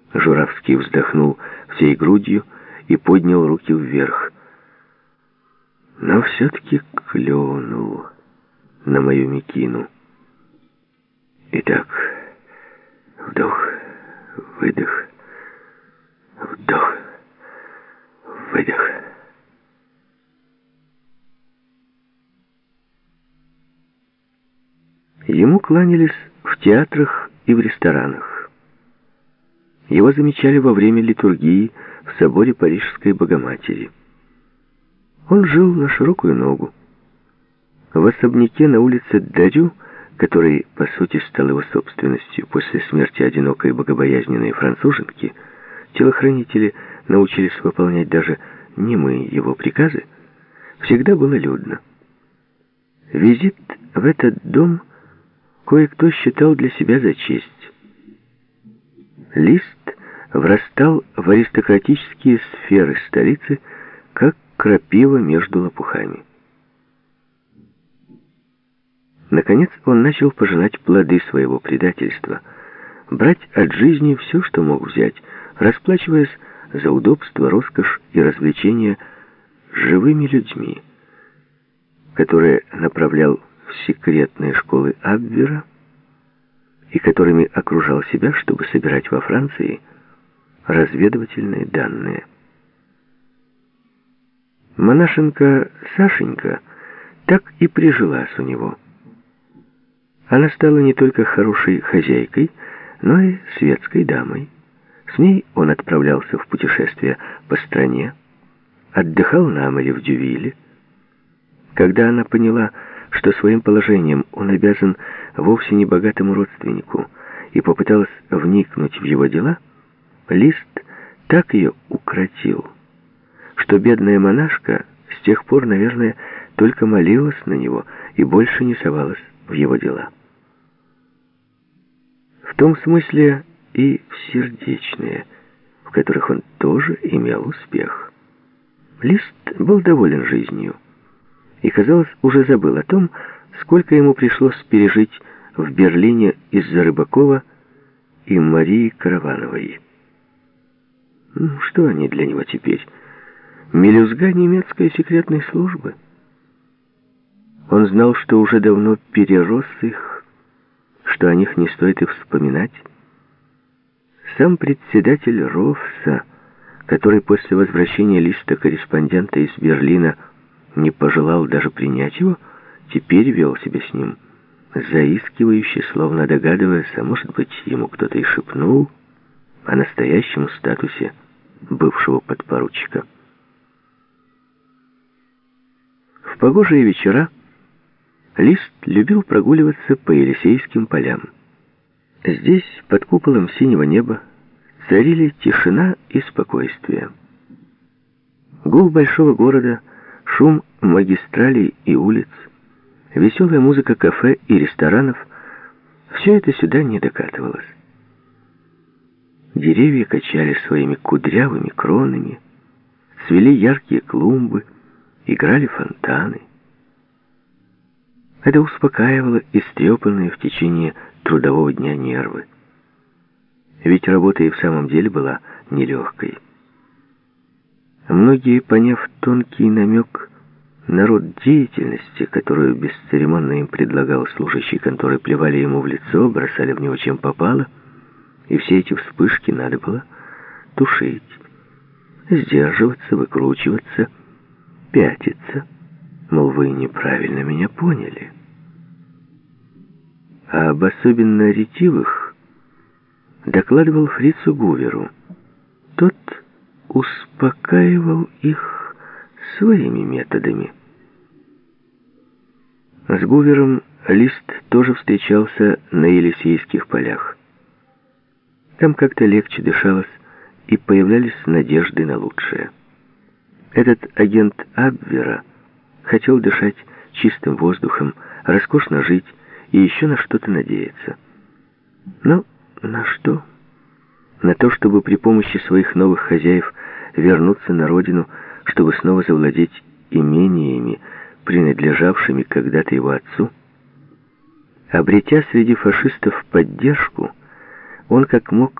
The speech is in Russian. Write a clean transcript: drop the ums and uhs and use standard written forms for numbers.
Журавский вздохнул всей грудью и поднял руки вверх. Но все-таки клюнул на мою Микину. Итак, вдох, выдох, вдох, выдох. Ему кланялись в театрах и в ресторанах. Его замечали во время литургии в соборе Парижской Богоматери. Он жил на широкую ногу. В особняке на улице Дарю, который, по сути, стал его собственностью после смерти одинокой богобоязненной француженки, телохранители научились выполнять даже немые его приказы, всегда было людно. Визит в этот дом кое-кто считал для себя за честь. Лист врастал в аристократические сферы столицы, как крапива между лопухами. Наконец он начал пожинать плоды своего предательства, брать от жизни все, что мог взять, расплачиваясь за удобство, роскошь и развлечения живыми людьми, которые направлял в секретные школы Абвера и которыми окружал себя, чтобы собирать во Франции разведывательные данные. Монашенка Сашенька так и прижилась у него. Она стала не только хорошей хозяйкой, но и светской дамой. С ней он отправлялся в путешествия по стране, отдыхал на море в Дювиле. Когда она поняла, что своим положением он обязан вовсе не богатому родственнику, и попыталась вникнуть в его дела, Лист так ее укротил, что бедная монашка с тех пор, наверное, только молилась на него и больше не совалась в его дела. В том смысле и в сердечные, в которых он тоже имел успех. Лист был доволен жизнью и, казалось, уже забыл о том, сколько ему пришлось пережить в Берлине из-за Рыбакова и Марии Каравановой. Что они для него теперь? Мелюзга немецкой секретной службы? Он знал, что уже давно перерос их, что о них не стоит и вспоминать. Сам председатель РОФСа, который после возвращения листа корреспондента из Берлина не пожелал даже принять его, теперь вел себя с ним заискивающе, словно догадываясь, а может быть, ему кто-то и шепнул о настоящем статусе бывшего подпоручика. В погожие вечера Лист любил прогуливаться по Елисейским полям. Здесь, под куполом синего неба, царили тишина и спокойствие. Гул большого города, шум магистралей и улиц, веселая музыка кафе и ресторанов — все это сюда не докатывалось. Деревья качали своими кудрявыми кронами, цвели яркие клумбы, играли фонтаны. Это успокаивало истрепанные в течение трудового дня нервы. Ведь работа и в самом деле была нелегкой. Многие, поняв тонкий намек на род деятельности, которую бесцеремонно им предлагал служащий конторы, плевали ему в лицо, бросали в него чем попало, и все эти вспышки надо было тушить, сдерживаться, выкручиваться, пятиться, мол, вы неправильно меня поняли. А об особенно ретивых докладывал фрицу Гуверу. Тот успокаивал их своими методами. С Гувером Лист тоже встречался на Елисейских полях. Там как-то легче дышалось, и появлялись надежды на лучшее. Этот агент Абвера хотел дышать чистым воздухом, роскошно жить и еще на что-то надеяться. Но на что? На то, чтобы при помощи своих новых хозяев вернуться на родину, чтобы снова завладеть имениями, принадлежавшими когда-то его отцу? Обретя среди фашистов поддержку, он как мог